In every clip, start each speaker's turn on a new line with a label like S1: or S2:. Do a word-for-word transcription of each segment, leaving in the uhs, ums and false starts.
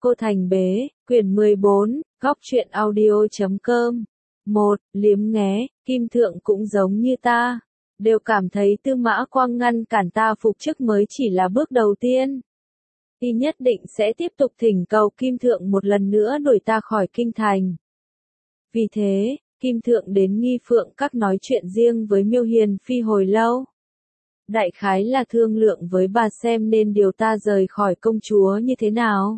S1: Cô Thành Bế, quyển mười bốn, góc truyện audio chấm com. một. Liếm nghé, Kim Thượng cũng giống như ta. Đều cảm thấy Tư Mã Quang ngăn cản ta phục chức mới chỉ là bước đầu tiên. Y nhất định sẽ tiếp tục thỉnh cầu Kim Thượng một lần nữa đuổi ta khỏi kinh thành. Vì thế, Kim Thượng đến Nghi Phượng Các nói chuyện riêng với Miêu Hiền Phi hồi lâu. Đại khái là thương lượng với bà xem nên điều ta rời khỏi công chúa như thế nào.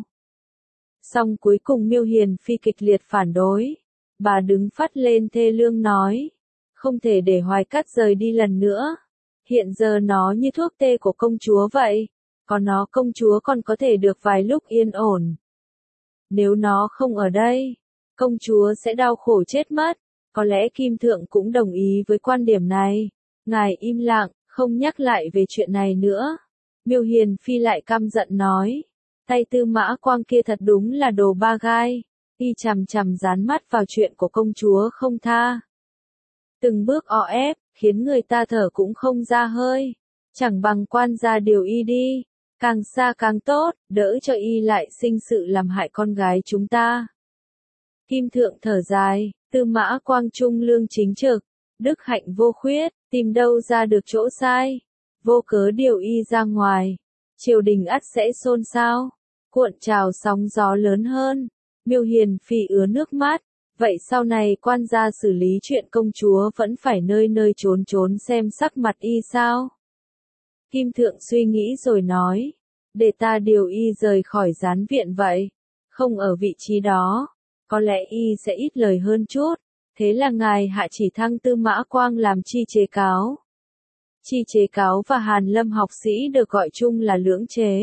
S1: Xong cuối cùng Miêu Hiền Phi kịch liệt phản đối. Bà đứng phắt lên thê lương nói. Không thể để Hoài Cát rời đi lần nữa. Hiện giờ nó như thuốc tê của công chúa vậy. Còn nó công chúa còn có thể được vài lúc yên ổn. Nếu nó không ở đây, công chúa sẽ đau khổ chết mất. Có lẽ Kim Thượng cũng đồng ý với quan điểm này. Ngài im lặng, không nhắc lại về chuyện này nữa. Miêu Hiền Phi lại căm giận nói. Tay Tư Mã Quang kia thật đúng là đồ ba gai. Y chằm chằm dán mắt vào chuyện của công chúa không tha. Từng bước o ép, khiến người ta thở cũng không ra hơi. Chẳng bằng quan gia điều y đi. Càng xa càng tốt, đỡ cho y lại sinh sự làm hại con gái chúng ta. Kim Thượng thở dài, Tư Mã Quang trung lương chính trực, đức hạnh vô khuyết, tìm đâu ra được chỗ sai. Vô cớ điều y ra ngoài. Triều đình ắt sẽ xôn xao, cuộn trào sóng gió lớn hơn. Miêu Hiền Phi ứa nước mắt. Vậy sau này quan gia xử lý chuyện công chúa vẫn phải nơi nơi trốn trốn xem sắc mặt y sao? Kim Thượng suy nghĩ rồi nói. Để ta điều y rời khỏi gián viện vậy. Không ở vị trí đó. Có lẽ y sẽ ít lời hơn chút. Thế là ngài hạ chỉ thăng Tư Mã Quang làm chi chế cáo. Chi chế cáo và Hàn Lâm học sĩ được gọi chung là lưỡng chế.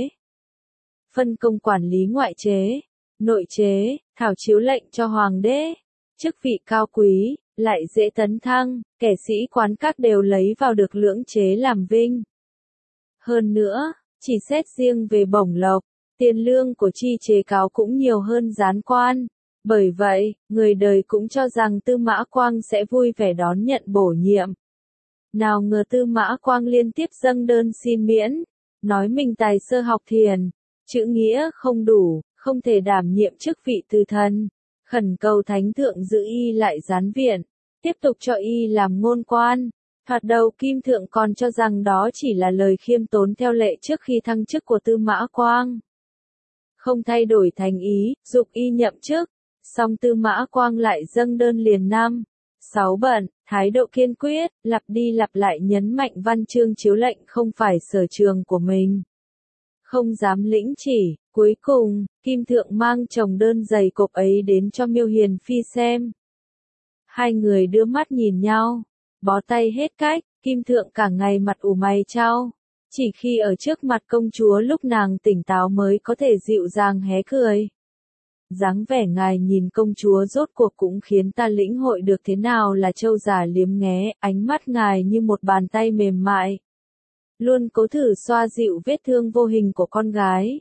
S1: Phân công quản lý ngoại chế, nội chế, thảo chiếu lệnh cho hoàng đế. Chức vị cao quý, lại dễ tấn thăng, kẻ sĩ quán các đều lấy vào được lưỡng chế làm vinh. Hơn nữa, chỉ xét riêng về bổng lộc, tiền lương của chi chế cáo cũng nhiều hơn gián quan. Bởi vậy, người đời cũng cho rằng Tư Mã Quang sẽ vui vẻ đón nhận bổ nhiệm. Nào ngờ Tư Mã Quang liên tiếp dâng đơn xin miễn, nói mình tài sơ học thiền, chữ nghĩa không đủ, không thể đảm nhiệm chức vị từ thần, khẩn cầu Thánh Thượng giữ y lại gián viện, tiếp tục cho y làm ngôn quan. Thoạt đầu Kim Thượng còn cho rằng đó chỉ là lời khiêm tốn theo lệ trước khi thăng chức của Tư Mã Quang. Không thay đổi thành ý, giục y nhậm chức, song Tư Mã Quang lại dâng đơn liền năm, sáu bận, thái độ kiên quyết, lặp đi lặp lại nhấn mạnh văn chương chiếu lệnh không phải sở trường của mình. Không dám lĩnh chỉ, cuối cùng, Kim Thượng mang chồng đơn dày cộp ấy đến cho Miêu Hiền Phi xem. Hai người đưa mắt nhìn nhau, bó tay hết cách, Kim Thượng cả ngày mặt ủ mày chau. Chỉ khi ở trước mặt công chúa lúc nàng tỉnh táo mới có thể dịu dàng hé cười. Dáng vẻ ngài nhìn công chúa rốt cuộc cũng khiến ta lĩnh hội được thế nào là trâu già liếm nghé, ánh mắt ngài như một bàn tay mềm mại. Luôn cố thử xoa dịu vết thương vô hình của con gái.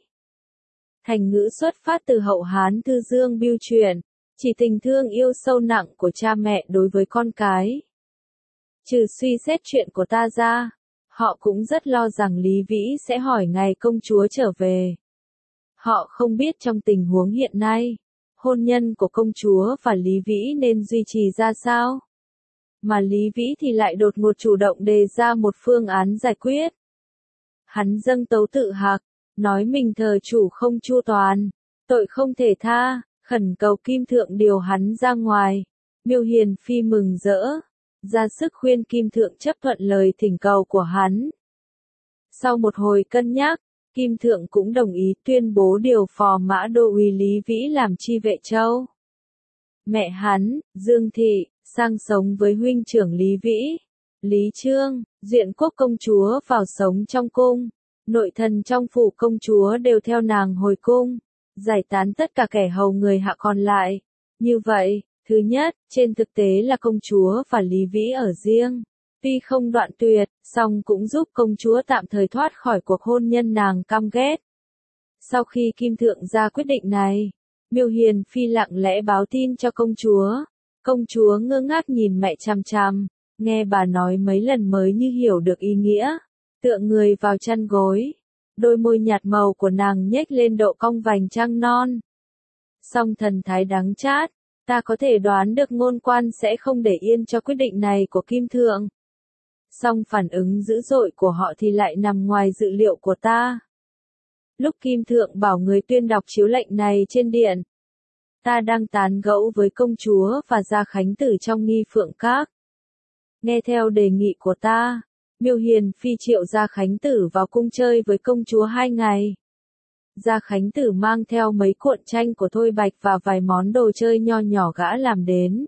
S1: Thành ngữ xuất phát từ Hậu Hán Thư Dương Bưu Truyện, chỉ tình thương yêu sâu nặng của cha mẹ đối với con cái. Trừ suy xét chuyện của ta ra, họ cũng rất lo rằng Lý Vĩ sẽ hỏi ngày công chúa trở về. Họ không biết trong tình huống hiện nay, hôn nhân của công chúa và Lý Vĩ nên duy trì ra sao. Mà Lý Vĩ thì lại đột ngột chủ động đề ra một phương án giải quyết. Hắn dâng tấu tự hạc, nói mình thờ chủ không chu toàn, tội không thể tha, khẩn cầu Kim Thượng điều hắn ra ngoài. Miêu Hiền Phi mừng rỡ, ra sức khuyên Kim Thượng chấp thuận lời thỉnh cầu của hắn. Sau một hồi cân nhắc, Kim Thượng cũng đồng ý tuyên bố điều phò mã đô uý Lý Vĩ làm chi vệ châu. Mẹ hắn, Dương Thị, sang sống với huynh trưởng Lý Vĩ. Lý Trương, Duyện Quốc công chúa vào sống trong cung. Nội thần trong phủ công chúa đều theo nàng hồi cung. Giải tán tất cả kẻ hầu người hạ còn lại. Như vậy, thứ nhất, trên thực tế là công chúa và Lý Vĩ ở riêng. Tuy không đoạn tuyệt, song cũng giúp công chúa tạm thời thoát khỏi cuộc hôn nhân nàng căm ghét. Sau khi Kim Thượng ra quyết định này, Miêu Hiền Phi lặng lẽ báo tin cho công chúa. Công chúa ngơ ngác nhìn mẹ chằm chằm, nghe bà nói mấy lần mới như hiểu được ý nghĩa. Tựa người vào chăn gối, đôi môi nhạt màu của nàng nhếch lên độ cong vành trăng non, song thần thái đắng chát, ta có thể đoán được ngôn quan sẽ không để yên cho quyết định này của Kim Thượng. Song phản ứng dữ dội của họ thì lại nằm ngoài dự liệu của ta. Lúc Kim Thượng bảo người tuyên đọc chiếu lệnh này trên điện, ta đang tán gẫu với công chúa và Gia Khánh Tử trong nghi phượng các. Nghe theo đề nghị của ta, Miêu Hiền Phi triệu Gia Khánh Tử vào cung chơi với công chúa hai ngày. Gia Khánh Tử mang theo mấy cuộn tranh của Thôi Bạch và vài món đồ chơi nho nhỏ gã làm đến.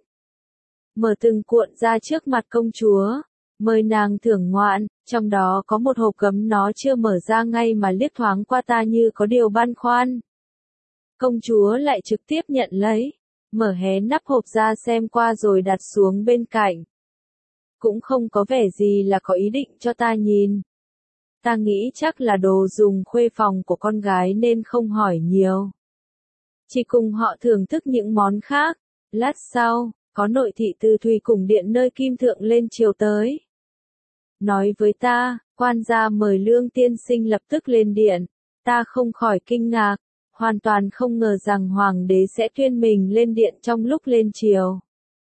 S1: Mở từng cuộn ra trước mặt công chúa, mời nàng thưởng ngoạn, trong đó có một hộp gấm nó chưa mở ra ngay mà liếc thoáng qua ta như có điều băn khoăn. Công chúa lại trực tiếp nhận lấy, mở hé nắp hộp ra xem qua rồi đặt xuống bên cạnh. Cũng không có vẻ gì là có ý định cho ta nhìn. Ta nghĩ chắc là đồ dùng khuê phòng của con gái nên không hỏi nhiều. Chỉ cùng họ thưởng thức những món khác. Lát sau, có nội thị từ Thùy Cùng Điện nơi Kim Thượng lên triều tới. Nói với ta, quan gia mời Lương tiên sinh lập tức lên điện. Ta không khỏi kinh ngạc, hoàn toàn không ngờ rằng hoàng đế sẽ tuyên mình lên điện trong lúc lên triều.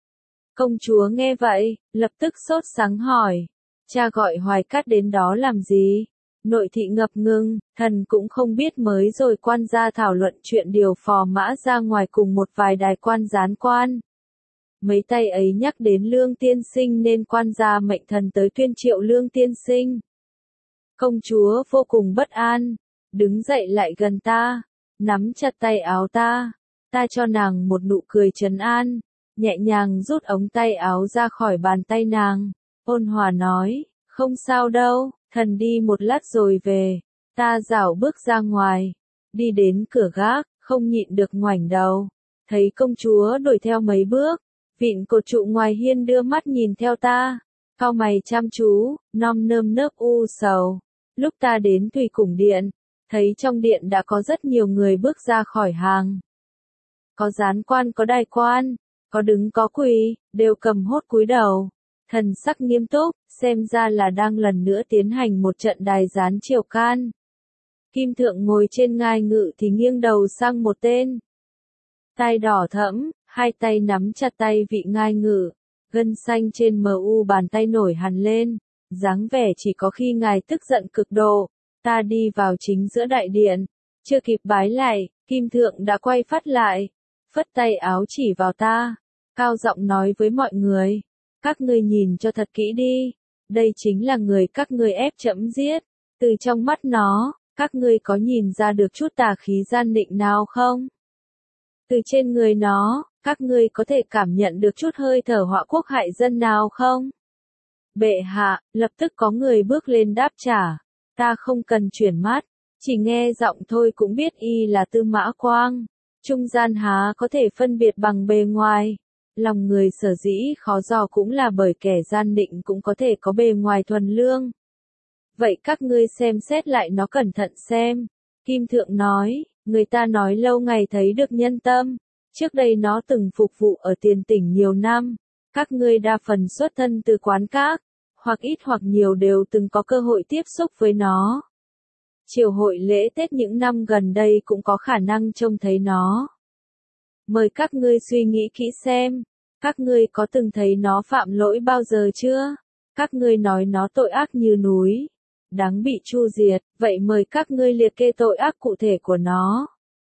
S1: Công chúa nghe vậy, lập tức sốt sắng hỏi, cha gọi Hoài Cát đến đó làm gì? Nội thị ngập ngừng, thần cũng không biết, mới rồi quan gia thảo luận chuyện điều phò mã ra ngoài cùng một vài đài quan gián quan. Mấy tay ấy nhắc đến Lương tiên sinh nên quan gia mệnh thần tới tuyên triệu Lương tiên sinh. Công chúa vô cùng bất an, đứng dậy lại gần ta, nắm chặt tay áo ta. Ta cho nàng một nụ cười trấn an, nhẹ nhàng rút ống tay áo ra khỏi bàn tay nàng, ôn hòa nói, không sao đâu, thần đi một lát rồi về. Ta dảo bước ra ngoài, đi đến cửa gác, không nhịn được ngoảnh đầu, thấy công chúa đuổi theo mấy bước, vịn cột trụ ngoài hiên đưa mắt nhìn theo ta, cau mày chăm chú, nom nơm nớp u sầu. Lúc ta đến Thùy Cùng Điện, thấy trong điện đã có rất nhiều người bước ra khỏi hàng. Có gián quan, có đài quan, có đứng có quỳ, đều cầm hốt cúi đầu, thần sắc nghiêm túc, xem ra là đang lần nữa tiến hành một trận đài gián triều can. Kim Thượng ngồi trên ngai ngự thì nghiêng đầu sang một tên. Tai đỏ thẫm, hai tay nắm chặt tay vị ngai ngự, gân xanh trên mờ u bàn tay nổi hằn lên, dáng vẻ chỉ có khi ngài tức giận cực độ. Ta đi vào chính giữa đại điện, chưa kịp bái lại, Kim Thượng đã quay phát lại, phất tay áo chỉ vào ta, cao giọng nói với mọi người, các ngươi nhìn cho thật kỹ đi, đây chính là người các ngươi ép trẫm giết, từ trong mắt nó, các ngươi có nhìn ra được chút tà khí gian định nào không? Từ trên người nó, các ngươi có thể cảm nhận được chút hơi thở họa quốc hại dân nào không? Bệ hạ, lập tức có người bước lên đáp trả. Ta không cần chuyển mắt, chỉ nghe giọng thôi cũng biết y là Tư Mã Quang. Trung gian há có thể phân biệt bằng bề ngoài. Lòng người sở dĩ khó dò cũng là bởi kẻ gian định cũng có thể có bề ngoài thuần lương. Vậy các ngươi xem xét lại nó cẩn thận xem. Kim Thượng nói, người ta nói lâu ngày thấy được nhân tâm. Trước đây nó từng phục vụ ở tiền tỉnh nhiều năm. Các ngươi đa phần xuất thân từ quán các, hoặc ít hoặc nhiều đều từng có cơ hội tiếp xúc với nó. Triều hội lễ Tết những năm gần đây cũng có khả năng trông thấy nó. Mời các ngươi suy nghĩ kỹ xem, các ngươi có từng thấy nó phạm lỗi bao giờ chưa? Các ngươi nói nó tội ác như núi, đáng bị tru diệt, vậy mời các ngươi liệt kê tội ác cụ thể của nó.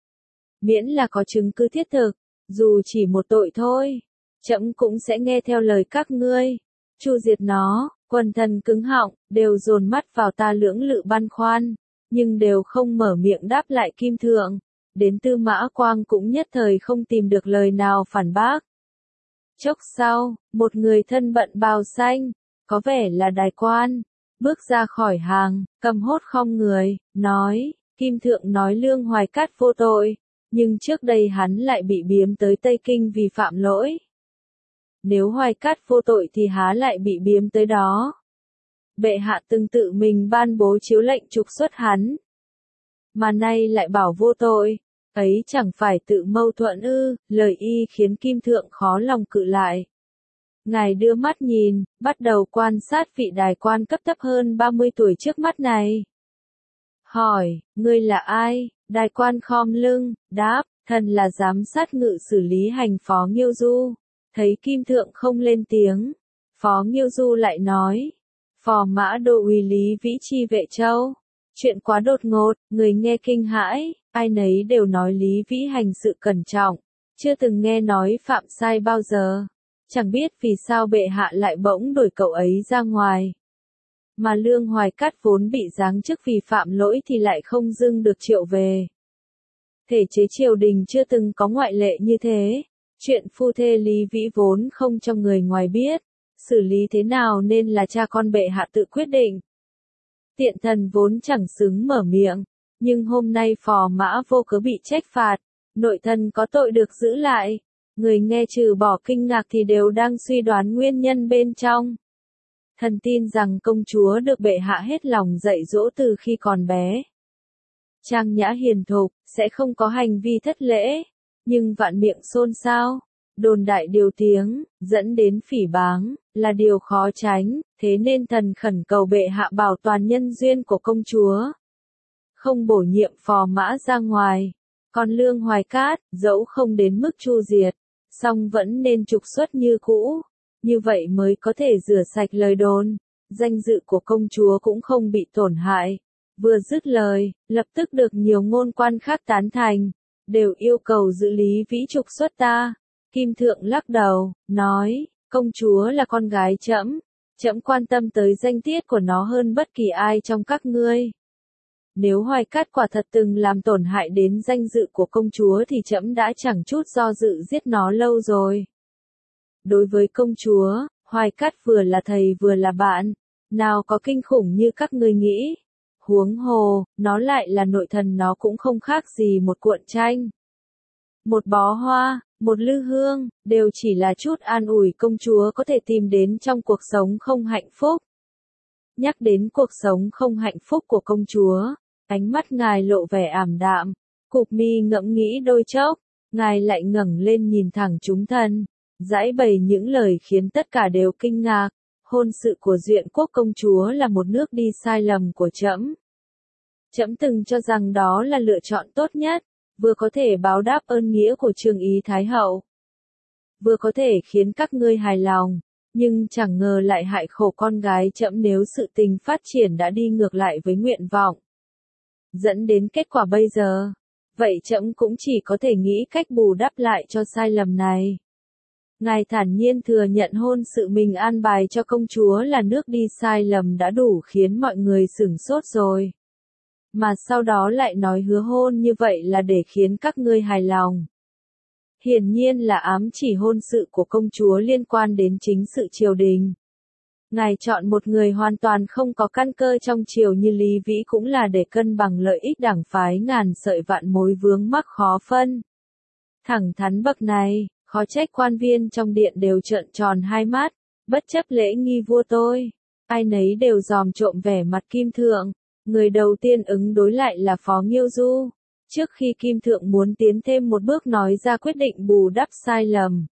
S1: Miễn là có chứng cứ thiết thực, dù chỉ một tội thôi, trẫm cũng sẽ nghe theo lời các ngươi. Tru diệt nó. Quần thần cứng họng, đều dồn mắt vào ta lưỡng lự băn khoăn, nhưng đều không mở miệng đáp lại Kim Thượng. Đến Tư Mã Quang cũng nhất thời không tìm được lời nào phản bác. Chốc sau, một người thân bận bào xanh, có vẻ là đài quan, bước ra khỏi hàng, cầm hốt khom người, nói, Kim Thượng nói Lương Hoài Cát vô tội, nhưng trước đây hắn lại bị biếm tới Tây Kinh vì phạm lỗi. Nếu Hoài Cát vô tội thì há lại bị biếm tới đó. Bệ hạ từng tự mình ban bố chiếu lệnh trục xuất hắn, mà nay lại bảo vô tội, ấy chẳng phải tự mâu thuẫn ư? Lời y khiến Kim Thượng khó lòng cự lại. Ngài đưa mắt nhìn, bắt đầu quan sát vị đài quan cấp thấp hơn ba mươi tuổi trước mắt này. Hỏi, ngươi là ai? Đài quan khom lưng, đáp, Thần là giám sát ngự xử lý hành Phó Nghiêu Du. Thấy Kim Thượng không lên tiếng, Phó Nghiêu Du lại nói, phò mã đô uy Lý Vĩ chi Vệ Châu. Chuyện quá đột ngột, người nghe kinh hãi, ai nấy đều nói Lý Vĩ hành sự cẩn trọng, chưa từng nghe nói phạm sai bao giờ. Chẳng biết vì sao bệ hạ lại bỗng đuổi cậu ấy ra ngoài. Mà Lương Hoài Cát vốn bị giáng chức vì phạm lỗi thì lại không dưng được triệu về. Thể chế triều đình chưa từng có ngoại lệ như thế. Chuyện phu thê Lý Vĩ vốn không cho người ngoài biết. Xử lý thế nào nên là cha con bệ hạ tự quyết định. Tiện thần vốn chẳng xứng mở miệng. Nhưng hôm nay phò mã vô cớ bị trách phạt. Nội thần có tội được giữ lại. Người nghe trừ bỏ kinh ngạc thì đều đang suy đoán nguyên nhân bên trong. Thần tin rằng công chúa được bệ hạ hết lòng dạy dỗ từ khi còn bé. Trang nhã hiền thục, sẽ không có hành vi thất lễ. Nhưng vạn miệng xôn xao, đồn đại điều tiếng, dẫn đến phỉ báng, là điều khó tránh, thế nên thần khẩn cầu bệ hạ bảo toàn nhân duyên của công chúa. Không bổ nhiệm phò mã ra ngoài. Còn Lương Hoài Cát, dẫu không đến mức tru diệt, song vẫn nên trục xuất như cũ. Như vậy mới có thể rửa sạch lời đồn, danh dự của công chúa cũng không bị tổn hại. Vừa dứt lời, lập tức được nhiều ngôn quan khác tán thành, đều yêu cầu giữ Lý Vĩ trục xuất ta. Kim Thượng lắc đầu, nói, công chúa là con gái trẫm, trẫm quan tâm tới danh tiết của nó hơn bất kỳ ai trong các ngươi. Nếu Hoài Cát quả thật từng làm tổn hại đến danh dự của công chúa thì trẫm đã chẳng chút do dự giết nó lâu rồi. Đối với công chúa, Hoài Cát vừa là thầy vừa là bạn, nào có kinh khủng như các ngươi nghĩ. Huống hồ, nó lại là nội thần, nó cũng không khác gì một cuộn tranh. Một bó hoa, một lư hương, đều chỉ là chút an ủi công chúa có thể tìm đến trong cuộc sống không hạnh phúc. Nhắc đến cuộc sống không hạnh phúc của công chúa, ánh mắt ngài lộ vẻ ảm đạm, cụp mi ngẫm nghĩ đôi chốc, ngài lại ngẩng lên nhìn thẳng chúng thần, giãi bày những lời khiến tất cả đều kinh ngạc. Hôn sự của Duyện Quốc công chúa là một nước đi sai lầm của trẫm. Trẫm từng cho rằng đó là lựa chọn tốt nhất, vừa có thể báo đáp ơn nghĩa của Trương Ý Thái hậu, vừa có thể khiến các ngươi hài lòng, nhưng chẳng ngờ lại hại khổ con gái trẫm nếu sự tình phát triển đã đi ngược lại với nguyện vọng, dẫn đến kết quả bây giờ. Vậy trẫm cũng chỉ có thể nghĩ cách bù đắp lại cho sai lầm này. Ngài thản nhiên thừa nhận hôn sự mình an bài cho công chúa là nước đi sai lầm đã đủ khiến mọi người sửng sốt rồi. Mà sau đó lại nói hứa hôn như vậy là để khiến các ngươi hài lòng. Hiển nhiên là ám chỉ hôn sự của công chúa liên quan đến chính sự triều đình. Ngài chọn một người hoàn toàn không có căn cơ trong triều như Lý Vĩ cũng là để cân bằng lợi ích đảng phái ngàn sợi vạn mối vướng mắc khó phân. Thẳng thắn bậc này, khó trách quan viên trong điện đều trợn tròn hai mắt, bất chấp lễ nghi vua tôi. Ai nấy đều dòm trộm vẻ mặt Kim Thượng. Người đầu tiên ứng đối lại là Phó Nghiêu Du. Trước khi Kim Thượng muốn tiến thêm một bước nói ra quyết định bù đắp sai lầm,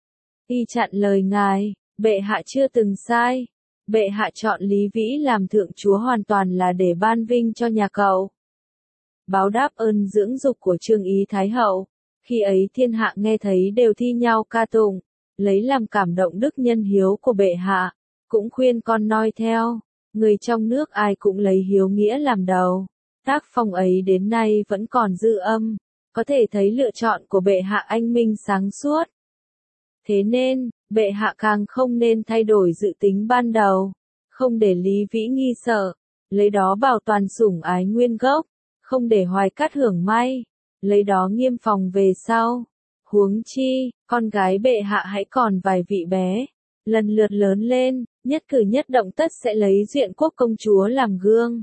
S1: y chặn lời ngài, bệ hạ chưa từng sai. Bệ hạ chọn Lý Vĩ làm thượng chúa hoàn toàn là để ban vinh cho nhà cậu, báo đáp ơn dưỡng dục của Trương Ý Thái hậu. Khi ấy thiên hạ nghe thấy đều thi nhau ca tụng, lấy làm cảm động đức nhân hiếu của bệ hạ, cũng khuyên con noi theo. Người trong nước ai cũng lấy hiếu nghĩa làm đầu. Tác phong ấy đến nay vẫn còn dư âm, có thể thấy lựa chọn của bệ hạ anh minh sáng suốt. Thế nên, bệ hạ càng không nên thay đổi dự tính ban đầu, không để Lý Vĩ nghi sợ, lấy đó bảo toàn sủng ái nguyên gốc, không để Hoài Cát hưởng may, lấy đó nghiêm phòng về sau. Huống chi, con gái bệ hạ hãy còn vài vị bé, lần lượt lớn lên, nhất cử nhất động tất sẽ lấy Duyện Quốc công chúa làm gương.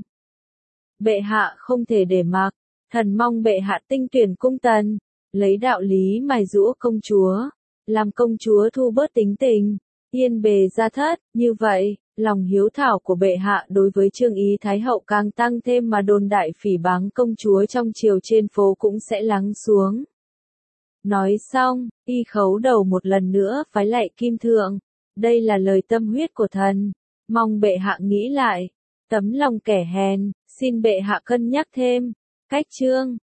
S1: Bệ hạ không thể để mặc, thần mong bệ hạ tinh tuyển cung tần, lấy đạo lý mài giũa công chúa, làm công chúa thu bớt tính tình, yên bề gia thất. Như vậy, lòng hiếu thảo của bệ hạ đối với Trương Ý Thái hậu càng tăng thêm, mà đồn đại phỉ báng công chúa trong triều trên phố cũng sẽ lắng xuống. Nói xong, y khấu đầu một lần nữa phái lạy Kim Thượng. Đây là lời tâm huyết của thần, mong bệ hạ nghĩ lại. Tấm lòng kẻ hèn, xin bệ hạ cân nhắc thêm. Cách chương